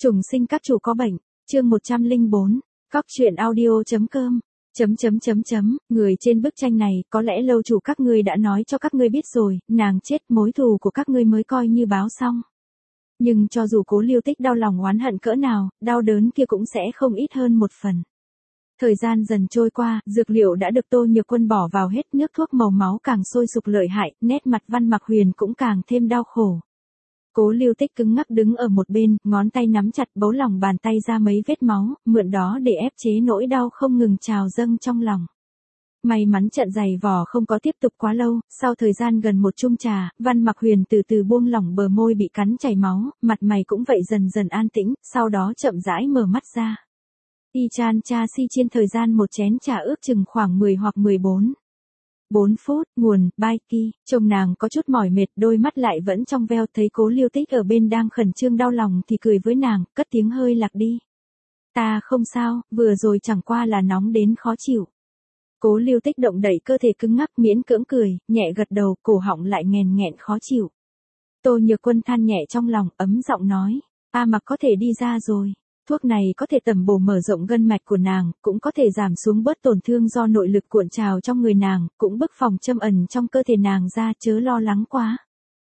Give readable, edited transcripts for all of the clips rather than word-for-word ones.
Trùng sinh các chủ có bệnh, chương 104, cóc truyện audio.com. Người trên bức tranh này, có lẽ lâu chủ các ngươi đã nói cho các ngươi biết rồi, nàng chết, mối thù của các ngươi mới coi như báo xong. Nhưng cho dù Cố Liêu Tích đau lòng oán hận cỡ nào, đau đớn kia cũng sẽ không ít hơn một phần. Thời gian dần trôi qua, dược liệu đã được Tô Nhược Quân bỏ vào hết, nước thuốc màu máu càng sôi sục lợi hại, nét mặt Văn Mặc Huyền cũng càng thêm đau khổ. Cố Liêu Tích cứng ngắc đứng ở một bên, ngón tay nắm chặt bấu lòng bàn tay ra mấy vết máu, mượn đó để ép chế nỗi đau không ngừng trào dâng trong lòng. May mắn trận giày vò không có tiếp tục quá lâu, sau thời gian gần một chung trà, Văn Mặc Huyền từ từ buông lỏng bờ môi bị cắn chảy máu, mặt mày cũng vậy dần dần an tĩnh, sau đó chậm rãi mở mắt ra. Y chan cha si chiên thời gian một chén trà ước chừng khoảng 10 hoặc 14. 4 phút, nguồn, bai ki, trông nàng có chút mỏi mệt, đôi mắt lại vẫn trong veo, thấy Cố Liêu Tích ở bên đang khẩn trương đau lòng thì cười với nàng, cất tiếng hơi lạc đi. Ta không sao, vừa rồi chẳng qua là nóng đến khó chịu. Cố Liêu Tích động đẩy cơ thể cứng ngắc miễn cưỡng cười, nhẹ gật đầu, cổ họng lại nghèn nghẹn khó chịu. Tô Nhược Quân than nhẹ trong lòng, ấm giọng nói, A Mặc có thể đi ra rồi. Thuốc này có thể tẩm bổ mở rộng gân mạch của nàng, cũng có thể giảm xuống bớt tổn thương do nội lực cuộn trào trong người nàng, cũng bức phòng châm ẩn trong cơ thể nàng ra, chớ lo lắng quá.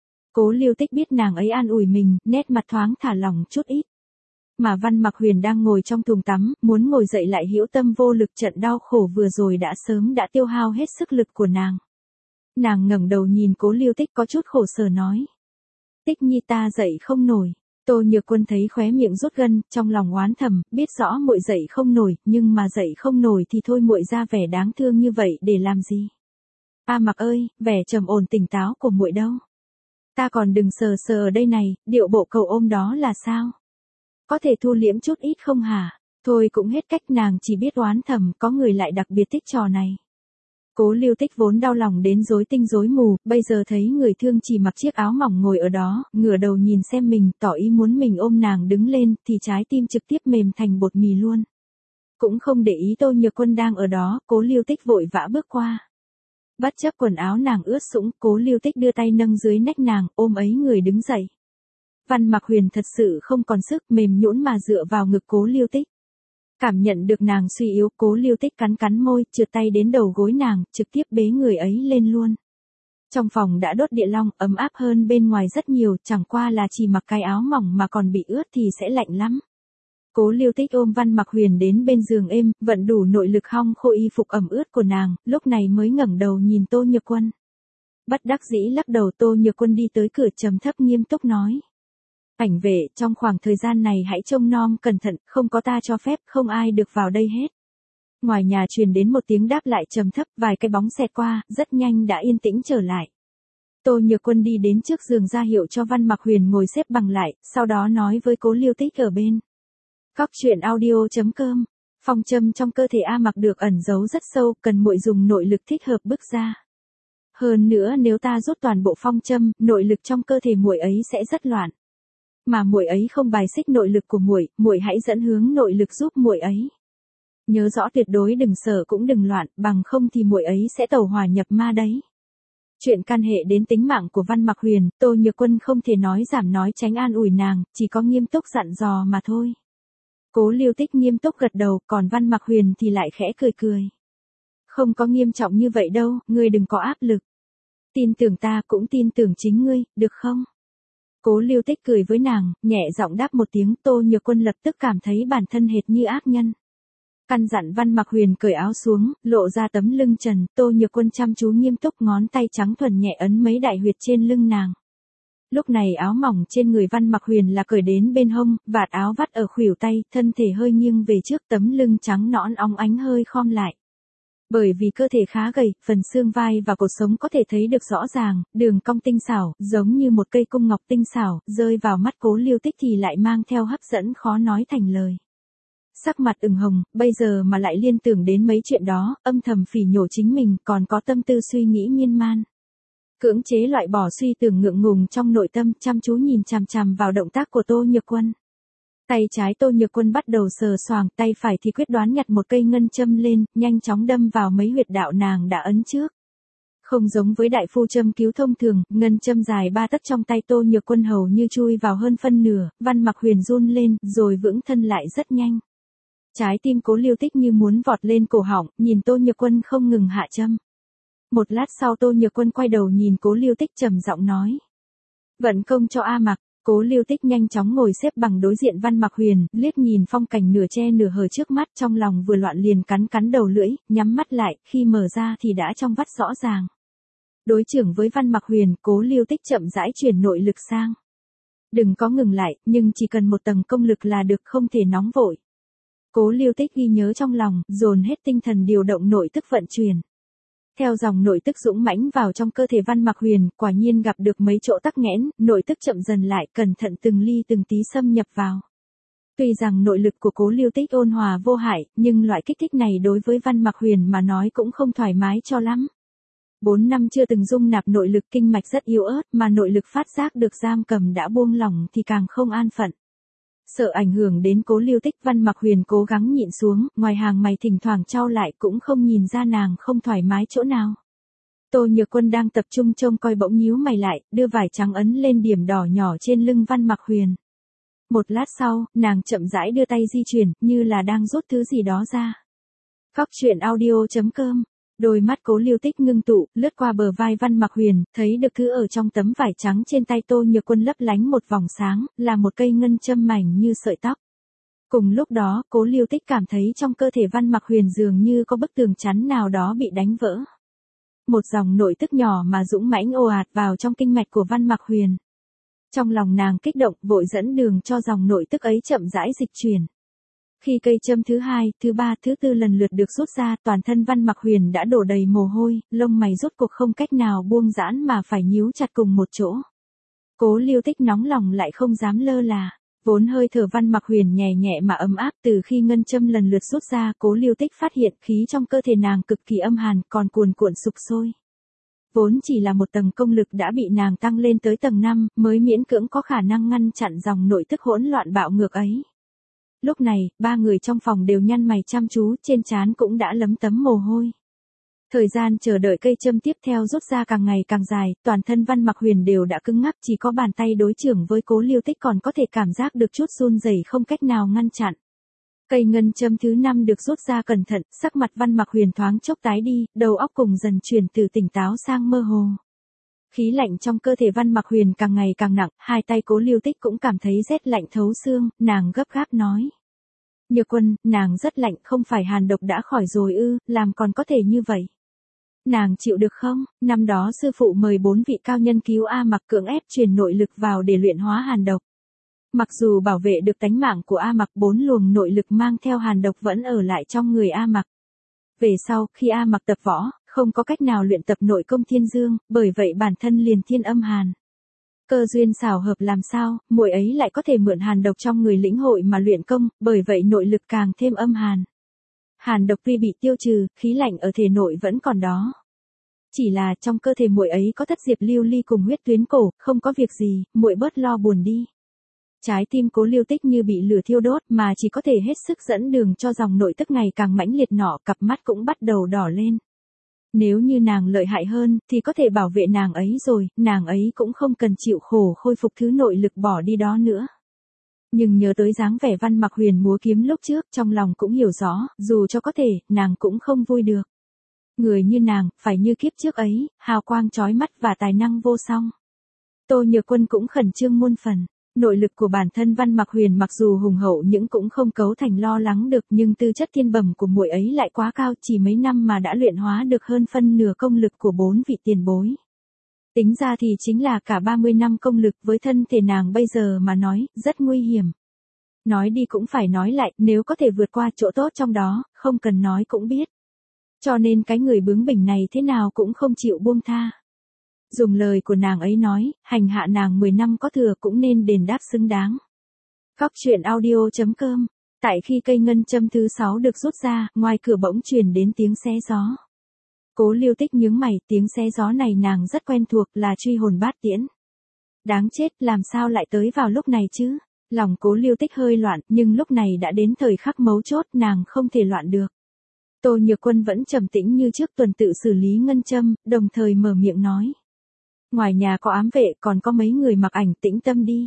Cố Liêu Tích biết nàng ấy an ủi mình, nét mặt thoáng thả lỏng chút ít. Mà Văn Mặc Huyền đang ngồi trong thùng tắm, muốn ngồi dậy lại hữu tâm vô lực, trận đau khổ vừa rồi đã sớm đã tiêu hao hết sức lực của nàng. Nàng ngẩng đầu nhìn Cố Liêu Tích có chút khổ sở nói. Tích nhi ta dậy không nổi. Tô Nhược Quân thấy khóe miệng rút gân, trong lòng oán thầm, biết rõ muội dậy không nổi, nhưng mà dậy không nổi thì thôi, muội ra vẻ đáng thương như vậy để làm gì? A Mặc ơi, vẻ trầm ổn tỉnh táo của muội đâu? Ta còn đừng sờ sờ ở đây này, điệu bộ cầu ôm đó là sao? Có thể thu liễm chút ít không hả? Thôi cũng hết cách, nàng chỉ biết oán thầm, có người lại đặc biệt thích trò này. Cố Liêu Tích vốn đau lòng đến rối tinh rối mù, bây giờ thấy người thương chỉ mặc chiếc áo mỏng ngồi ở đó, ngửa đầu nhìn xem mình, tỏ ý muốn mình ôm nàng đứng lên, thì trái tim trực tiếp mềm thành bột mì luôn. Cũng không để ý Tô Nhược Quân đang ở đó, Cố Liêu Tích vội vã bước qua. Bất chấp quần áo nàng ướt sũng, Cố Liêu Tích đưa tay nâng dưới nách nàng, ôm ấy người đứng dậy. Văn Mặc Huyền thật sự không còn sức, mềm nhũn mà dựa vào ngực Cố Liêu Tích. Cảm nhận được nàng suy yếu, Cố Liêu Tích cắn cắn môi, trượt tay đến đầu gối nàng, trực tiếp bế người ấy lên luôn. Trong phòng đã đốt địa long, ấm áp hơn bên ngoài rất nhiều, chẳng qua là chỉ mặc cái áo mỏng mà còn bị ướt thì sẽ lạnh lắm. Cố Liêu Tích ôm Văn Mặc Huyền đến bên giường êm, vận đủ nội lực hong khô y phục ẩm ướt của nàng, lúc này mới ngẩng đầu nhìn Tô Nhược Quân. Bất đắc dĩ lắc đầu, Tô Nhược Quân đi tới cửa trầm thấp nghiêm túc nói. Ảnh vệ, trong khoảng thời gian này hãy trông nom cẩn thận, không có ta cho phép, không ai được vào đây hết. Ngoài nhà truyền đến một tiếng đáp lại trầm thấp, vài cái bóng xẹt qua, rất nhanh đã yên tĩnh trở lại. Tô Nhược Quân đi đến trước giường ra hiệu cho Văn Mặc Huyền ngồi xếp bằng lại, sau đó nói với Cố Liêu Tích ở bên. cóc truyện audio.com. Phong châm trong cơ thể A Mặc được ẩn giấu rất sâu, cần muội dùng nội lực thích hợp bước ra. Hơn nữa nếu ta rút toàn bộ phong châm, nội lực trong cơ thể muội ấy sẽ rất loạn. Mà muội ấy không bài xích nội lực của muội, muội hãy dẫn hướng nội lực giúp muội ấy. Nhớ rõ tuyệt đối đừng sợ cũng đừng loạn, bằng không thì muội ấy sẽ tẩu hỏa nhập ma đấy. Chuyện can hệ đến tính mạng của Văn Mặc Huyền, Tô Nhược Quân không thể nói giảm nói tránh an ủi nàng, chỉ có nghiêm túc dặn dò mà thôi. Cố Liêu Tích nghiêm túc gật đầu, còn Văn Mặc Huyền thì lại khẽ cười cười. Không có nghiêm trọng như vậy đâu, ngươi đừng có áp lực. Tin tưởng ta cũng tin tưởng chính ngươi, được không? Cố Liêu Tích cười với nàng, nhẹ giọng đáp một tiếng, Tô Nhược Quân lập tức cảm thấy bản thân hệt như ác nhân. Căn dặn Văn Mặc Huyền cởi áo xuống, lộ ra tấm lưng trần, Tô Nhược Quân chăm chú nghiêm túc, ngón tay trắng thuần nhẹ ấn mấy đại huyệt trên lưng nàng. Lúc này áo mỏng trên người Văn Mặc Huyền là cởi đến bên hông, vạt áo vắt ở khuỷu tay, thân thể hơi nghiêng về trước, tấm lưng trắng nõn óng ánh hơi khom lại. Bởi vì cơ thể khá gầy, phần xương vai và cột sống có thể thấy được rõ ràng, đường cong tinh xảo, giống như một cây cung ngọc tinh xảo, rơi vào mắt Cố Liêu Tích thì lại mang theo hấp dẫn khó nói thành lời. Sắc mặt ửng hồng, bây giờ mà lại liên tưởng đến mấy chuyện đó, âm thầm phỉ nhổ chính mình, còn có tâm tư suy nghĩ miên man. Cưỡng chế loại bỏ suy tưởng ngượng ngùng trong nội tâm, chăm chú nhìn chằm chằm vào động tác của Tô Nhược Quân. Tay trái Tô Nhược Quân bắt đầu sờ soạng, tay phải thì quyết đoán nhặt một cây ngân châm lên, nhanh chóng đâm vào mấy huyệt đạo nàng đã ấn trước. Không giống với đại phu châm cứu thông thường, ngân châm dài 3 tấc trong tay Tô Nhược Quân hầu như chui vào hơn phân nửa, Văn Mặc Huyền run lên, rồi vững thân lại rất nhanh. Trái tim Cố Liêu Tích như muốn vọt lên cổ họng, nhìn Tô Nhược Quân không ngừng hạ châm. Một lát sau Tô Nhược Quân quay đầu nhìn Cố Liêu Tích trầm giọng nói. Vận công cho A Mặc. Cố Liêu Tích nhanh chóng ngồi xếp bằng đối diện Văn Mặc Huyền, liếc nhìn phong cảnh nửa che nửa hờ trước mắt, trong lòng vừa loạn liền cắn cắn đầu lưỡi, nhắm mắt lại, khi mở ra thì đã trong vắt rõ ràng. Đối chưởng với Văn Mặc Huyền, Cố Liêu Tích chậm rãi chuyển nội lực sang. Đừng có ngừng lại, nhưng chỉ cần một tầng công lực là được, không thể nóng vội. Cố Liêu Tích ghi nhớ trong lòng, dồn hết tinh thần điều động nội tức vận chuyển. Theo dòng nội tức dũng mãnh vào trong cơ thể Văn Mặc Huyền, quả nhiên gặp được mấy chỗ tắc nghẽn, nội tức chậm dần lại, cẩn thận từng ly từng tí xâm nhập vào. Tuy rằng nội lực của Cố Liêu Tích ôn hòa vô hại, nhưng loại kích thích này đối với Văn Mặc Huyền mà nói cũng không thoải mái cho lắm. 4 năm chưa từng dung nạp nội lực, kinh mạch rất yếu ớt, mà nội lực phát giác được giam cầm đã buông lỏng thì càng không an phận. Sợ ảnh hưởng đến Cố Liêu Tích, Văn Mặc Huyền cố gắng nhịn xuống, ngoài hàng mày thỉnh thoảng chau lại cũng không nhìn ra nàng không thoải mái chỗ nào. Tô Nhược Quân đang tập trung trông coi bỗng nhíu mày lại, đưa vải trắng ấn lên điểm đỏ nhỏ trên lưng Văn Mặc Huyền. Một lát sau, nàng chậm rãi đưa tay di chuyển, như là đang rút thứ gì đó ra. Cóc truyện audio.com. Đôi mắt Cố Liêu Tích ngưng tụ, lướt qua bờ vai Văn Mặc Huyền, thấy được thứ ở trong tấm vải trắng trên tay Tô Nhược Quân lấp lánh một vòng sáng, là một cây ngân châm mảnh như sợi tóc. Cùng lúc đó, Cố Liêu Tích cảm thấy trong cơ thể Văn Mặc Huyền dường như có bức tường chắn nào đó bị đánh vỡ. Một dòng nội tức nhỏ mà dũng mãnh ồ ạt vào trong kinh mạch của Văn Mặc Huyền. Trong lòng nàng kích động, vội dẫn đường cho dòng nội tức ấy chậm rãi dịch chuyển. Khi cây châm thứ 2, thứ 3, thứ 4 lần lượt được rút ra, toàn thân Văn Mặc Huyền đã đổ đầy mồ hôi, lông mày rốt cuộc không cách nào buông giãn mà phải nhíu chặt cùng một chỗ. Cố Liêu Tích nóng lòng lại không dám lơ là. Vốn hơi thở Văn Mặc Huyền nhẹ nhẹ mà ấm áp, từ khi ngân châm lần lượt rút ra, Cố Liêu Tích phát hiện khí trong cơ thể nàng cực kỳ âm hàn, còn cuồn cuộn sục sôi. Vốn chỉ là một tầng công lực đã bị nàng tăng lên tới tầng 5, mới miễn cưỡng có khả năng ngăn chặn dòng nội tức hỗn loạn bạo ngược ấy. Lúc này, 3 người trong phòng đều nhăn mày chăm chú, trên trán cũng đã lấm tấm mồ hôi. Thời gian chờ đợi cây châm tiếp theo rút ra càng ngày càng dài, toàn thân Văn Mặc Huyền đều đã cứng ngắc, chỉ có bàn tay đối chưởng với Cố Liêu Tích còn có thể cảm giác được chút run rẩy không cách nào ngăn chặn. Cây ngân châm thứ 5 được rút ra cẩn thận, sắc mặt Văn Mặc Huyền thoáng chốc tái đi, đầu óc cùng dần chuyển từ tỉnh táo sang mơ hồ. Khí lạnh trong cơ thể Văn Mặc Huyền càng ngày càng nặng, hai tay Cố Liêu Tích cũng cảm thấy rét lạnh thấu xương, nàng gấp gáp nói. Nhược Quân, nàng rất lạnh, không phải hàn độc đã khỏi rồi ư, làm còn có thể như vậy. Nàng chịu được không? Năm đó sư phụ mời 4 vị cao nhân cứu A Mặc, cưỡng ép truyền nội lực vào để luyện hóa hàn độc. Mặc dù bảo vệ được tánh mạng của A Mặc, 4 luồng nội lực mang theo hàn độc vẫn ở lại trong người A Mặc. Về sau, khi A Mặc tập võ, không có cách nào luyện tập nội công thiên dương, bởi vậy bản thân liền thiên âm hàn. Cơ duyên xảo hợp làm sao, muội ấy lại có thể mượn hàn độc trong người lĩnh hội mà luyện công, bởi vậy nội lực càng thêm âm hàn. Hàn độc tuy bị tiêu trừ, khí lạnh ở thể nội vẫn còn đó. Chỉ là trong cơ thể muội ấy có thất diệp lưu ly cùng huyết tuyến cổ, không có việc gì, muội bớt lo buồn đi. Trái tim Cố Liêu Tích như bị lửa thiêu đốt, mà chỉ có thể hết sức dẫn đường cho dòng nội tức ngày càng mãnh liệt nọ, cặp mắt cũng bắt đầu đỏ lên. Nếu như nàng lợi hại hơn, thì có thể bảo vệ nàng ấy rồi, nàng ấy cũng không cần chịu khổ khôi phục thứ nội lực bỏ đi đó nữa. Nhưng nhớ tới dáng vẻ Văn Mặc Huyền múa kiếm lúc trước, trong lòng cũng hiểu rõ, dù cho có thể, nàng cũng không vui được. Người như nàng, phải như kiếp trước ấy, hào quang chói mắt và tài năng vô song. Tô Nhược Quân cũng khẩn trương muôn phần. Nội lực của bản thân Văn Mặc Huyền mặc dù hùng hậu nhưng cũng không cấu thành lo lắng được, nhưng tư chất thiên bẩm của muội ấy lại quá cao, chỉ mấy năm mà đã luyện hóa được hơn phân nửa công lực của 4 vị tiền bối. Tính ra thì chính là cả 30 năm công lực, với thân thể nàng bây giờ mà nói, rất nguy hiểm. Nói đi cũng phải nói lại, nếu có thể vượt qua chỗ tốt trong đó, không cần nói cũng biết. Cho nên cái người bướng bỉnh này thế nào cũng không chịu buông tha. Dùng lời của nàng ấy nói, hành hạ nàng 10 năm có thừa cũng nên đền đáp xứng đáng. Cóc truyện audio.com. Tại khi cây ngân châm thứ 6 được rút ra, ngoài cửa bỗng truyền đến tiếng xé gió. Cố Liêu Tích nhướng mày, tiếng xé gió này nàng rất quen thuộc, là truy hồn bát tiễn. Đáng chết, làm sao lại tới vào lúc này chứ? Lòng Cố Liêu Tích hơi loạn, nhưng lúc này đã đến thời khắc mấu chốt, nàng không thể loạn được. Tô Nhược Quân vẫn trầm tĩnh như trước, tuần tự xử lý ngân châm, đồng thời mở miệng nói. Ngoài nhà có ám vệ, còn có mấy người mặc ảnh, tĩnh tâm đi.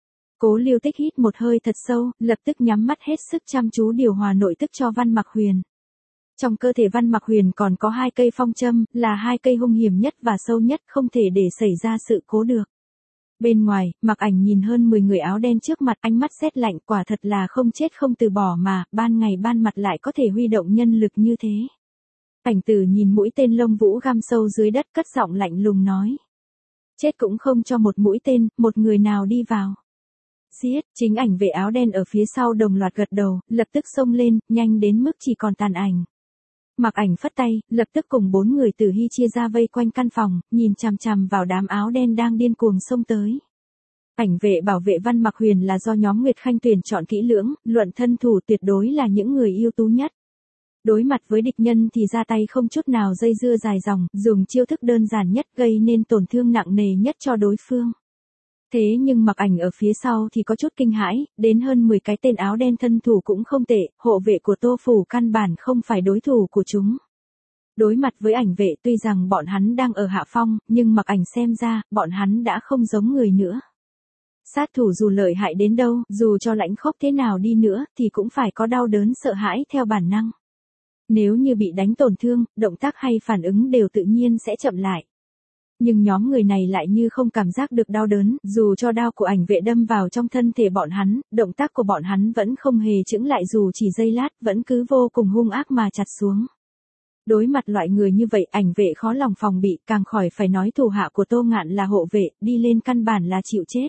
Cố Lưu Tích hít một hơi thật sâu, lập tức nhắm mắt hết sức chăm chú điều hòa nội tức cho Văn Mặc Huyền. Trong cơ thể Văn Mặc Huyền còn có 2 cây phong châm, là 2 cây hung hiểm nhất và sâu nhất, không thể để xảy ra sự cố được. Bên ngoài, Mặc Ảnh nhìn hơn 10 người áo đen trước mặt, ánh mắt sét lạnh, quả thật là không chết không từ bỏ mà, ban ngày ban mặt lại có thể huy động nhân lực như thế. Ảnh Tử nhìn mũi tên lông vũ găm sâu dưới đất, cất giọng lạnh lùng nói. Chết cũng không cho một mũi tên, một người nào đi vào. Giết, chính ảnh vệ áo đen ở phía sau đồng loạt gật đầu, lập tức xông lên, nhanh đến mức chỉ còn tàn ảnh. Mặc Ảnh phất tay, lập tức cùng 4 người Tử Hy chia ra vây quanh căn phòng, nhìn chằm chằm vào đám áo đen đang điên cuồng xông tới. Ảnh vệ bảo vệ Văn Mặc Huyền là do nhóm Nguyệt Khanh tuyển chọn kỹ lưỡng, luận thân thủ tuyệt đối là những người ưu tú nhất. Đối mặt với địch nhân thì ra tay không chút nào dây dưa dài dòng, dùng chiêu thức đơn giản nhất gây nên tổn thương nặng nề nhất cho đối phương. Thế nhưng Mặc Ảnh ở phía sau thì có chút kinh hãi, đến hơn 10 cái tên áo đen thân thủ cũng không tệ, hộ vệ của Tô Phủ căn bản không phải đối thủ của chúng. Đối mặt với ảnh vệ, tuy rằng bọn hắn đang ở hạ phong, nhưng Mặc Ảnh xem ra, bọn hắn đã không giống người nữa. Sát thủ dù lợi hại đến đâu, dù cho lãnh khốc thế nào đi nữa, thì cũng phải có đau đớn sợ hãi theo bản năng. Nếu như bị đánh tổn thương, động tác hay phản ứng đều tự nhiên sẽ chậm lại. Nhưng nhóm người này lại như không cảm giác được đau đớn, dù cho đao của ảnh vệ đâm vào trong thân thể bọn hắn, động tác của bọn hắn vẫn không hề chững lại, dù chỉ giây lát, vẫn cứ vô cùng hung ác mà chặt xuống. Đối mặt loại người như vậy, ảnh vệ khó lòng phòng bị, càng khỏi phải nói thủ hạ của Tô Ngạn là hộ vệ, đi lên căn bản là chịu chết.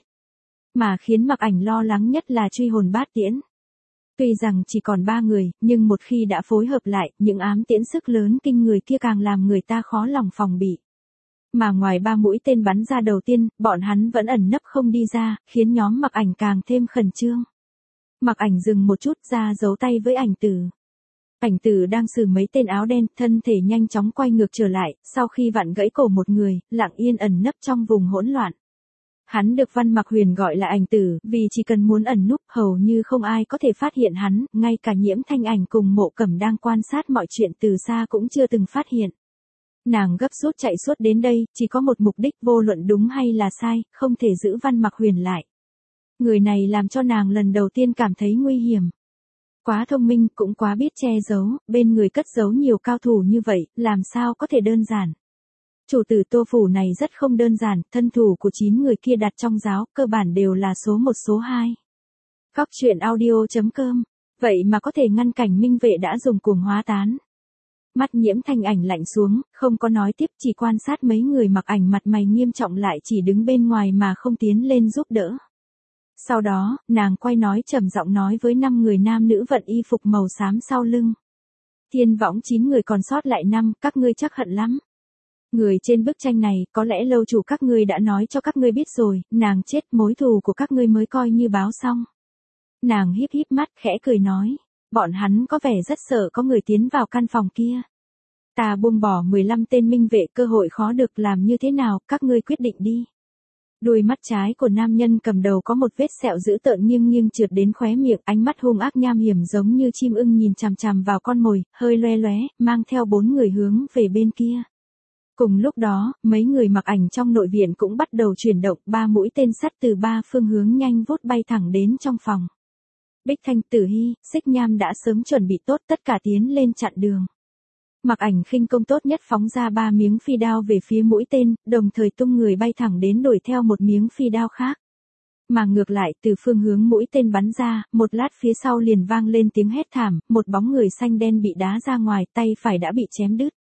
Mà khiến Mặc Ảnh lo lắng nhất là truy hồn bát tiễn. Tuy rằng chỉ còn 3 người, nhưng một khi đã phối hợp lại, những ám tiễn sức lớn kinh người kia càng làm người ta khó lòng phòng bị. Mà ngoài 3 mũi tên bắn ra đầu tiên, bọn hắn vẫn ẩn nấp không đi ra, khiến nhóm Mặc Ảnh càng thêm khẩn trương. Mặc Ảnh dừng một chút, ra giấu tay với Ảnh Tử. Ảnh Tử đang xử mấy tên áo đen, thân thể nhanh chóng quay ngược trở lại, sau khi vặn gãy cổ một người, lặng yên ẩn nấp trong vùng hỗn loạn. Hắn được Văn Mặc Huyền gọi là Ảnh Tử, vì chỉ cần muốn ẩn núp, hầu như không ai có thể phát hiện hắn, ngay cả Nhiễm Thanh Ảnh cùng Mộ Cẩm đang quan sát mọi chuyện từ xa cũng chưa từng phát hiện. Nàng gấp rút chạy suốt đến đây, chỉ có một mục đích, vô luận đúng hay là sai, không thể giữ Văn Mặc Huyền lại. Người này làm cho nàng lần đầu tiên cảm thấy nguy hiểm. Quá thông minh, cũng quá biết che giấu, bên người cất giấu nhiều cao thủ như vậy, làm sao có thể đơn giản. Chủ tử Tô Phủ này rất không đơn giản, thân thủ của 9 người kia đặt trong giáo, cơ bản đều là số 1 số 2. Cóc truyện audio.com, vậy mà có thể ngăn cảnh Minh Vệ đã dùng cuồng hóa tán. Mắt Nhiễm Thanh Ảnh lạnh xuống, không có nói tiếp, chỉ quan sát mấy người Mặc Ảnh mặt mày nghiêm trọng lại chỉ đứng bên ngoài mà không tiến lên giúp đỡ. Sau đó, nàng quay nói trầm giọng nói với 5 người nam nữ vận y phục màu xám sau lưng. Thiên võng 9 người còn sót lại 5, các ngươi chắc hận lắm. Người trên bức tranh này, có lẽ lâu chủ các ngươi đã nói cho các ngươi biết rồi, nàng chết, mối thù của các ngươi mới coi như báo xong. Nàng híp híp mắt, khẽ cười nói, bọn hắn có vẻ rất sợ có người tiến vào căn phòng kia. Ta buông bỏ 15 tên minh vệ, cơ hội khó được, làm như thế nào, các ngươi quyết định đi. Đuôi mắt trái của nam nhân cầm đầu có một vết sẹo dữ tợn nghiêng nghiêng trượt đến khóe miệng, ánh mắt hung ác nham hiểm giống như chim ưng nhìn chằm chằm vào con mồi, hơi loe loé, mang theo 4 người hướng về bên kia. Cùng lúc đó, mấy người Mặc Ảnh trong nội viện cũng bắt đầu chuyển động, 3 mũi tên sắt từ 3 phương hướng nhanh vút bay thẳng đến trong phòng. Bích Thanh, Tử Hy, Xích Nham đã sớm chuẩn bị tốt, tất cả tiến lên chặn đường. Mặc Ảnh khinh công tốt nhất phóng ra 3 miếng phi đao về phía mũi tên, đồng thời tung người bay thẳng đến đuổi theo một miếng phi đao khác. Mà ngược lại, từ phương hướng mũi tên bắn ra, một lát phía sau liền vang lên tiếng hét thảm, một bóng người xanh đen bị đá ra ngoài, tay phải đã bị chém đứt.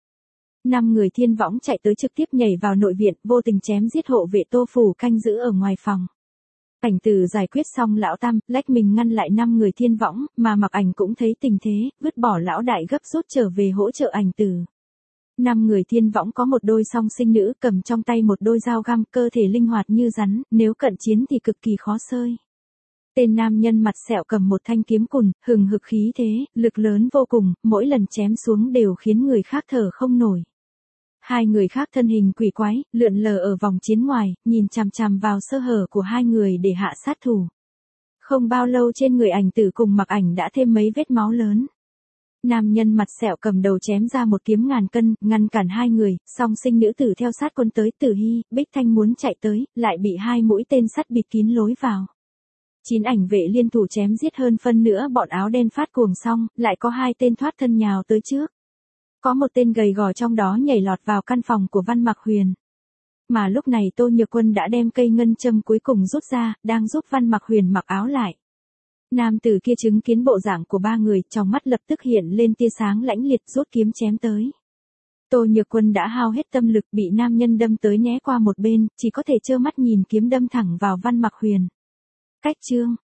5 người thiên võng chạy tới trực tiếp nhảy vào nội viện, vô tình chém giết hộ vệ Tô Phủ canh giữ ở ngoài phòng. Ảnh Tử giải quyết xong lão tam, lách mình ngăn lại 5 người thiên võng, mà Mặc Ảnh cũng thấy tình thế, vứt bỏ lão đại gấp rút trở về hỗ trợ Ảnh Tử. 5 người thiên võng có một đôi song sinh nữ, cầm trong tay một đôi dao găm, cơ thể linh hoạt như rắn, nếu cận chiến thì cực kỳ khó xơi. Tên nam nhân mặt sẹo cầm một thanh kiếm cùn, hừng hực khí thế, lực lớn vô cùng, mỗi lần chém xuống đều khiến người khác thở không nổi. 2 người khác thân hình quỷ quái, lượn lờ ở vòng chiến ngoài, nhìn chằm chằm vào sơ hở của 2 người để hạ sát thủ. Không bao lâu trên người Ảnh Tử cùng Mặc Ảnh đã thêm mấy vết máu lớn. Nam nhân mặt sẹo cầm đầu chém ra một kiếm ngàn cân, ngăn cản hai người, song sinh nữ tử theo sát quân tới. Tử Hy, Bích Thanh muốn chạy tới, lại bị hai mũi tên sắt bịt kín lối vào. 9 ảnh vệ liên thủ chém giết hơn phân nữa bọn áo đen phát cuồng xong, lại có 2 tên thoát thân nhào tới trước. Có một tên gầy gò trong đó nhảy lọt vào căn phòng của Văn Mặc Huyền. Mà lúc này Tô Nhược Quân đã đem cây ngân châm cuối cùng rút ra, đang giúp Văn Mặc Huyền mặc áo lại. Nam tử kia chứng kiến bộ dạng của ba người, trong mắt lập tức hiện lên tia sáng lãnh liệt, rút kiếm chém tới. Tô Nhược Quân đã hao hết tâm lực, bị nam nhân đâm tới né qua một bên, chỉ có thể trơ mắt nhìn kiếm đâm thẳng vào Văn Mặc Huyền. Cách chương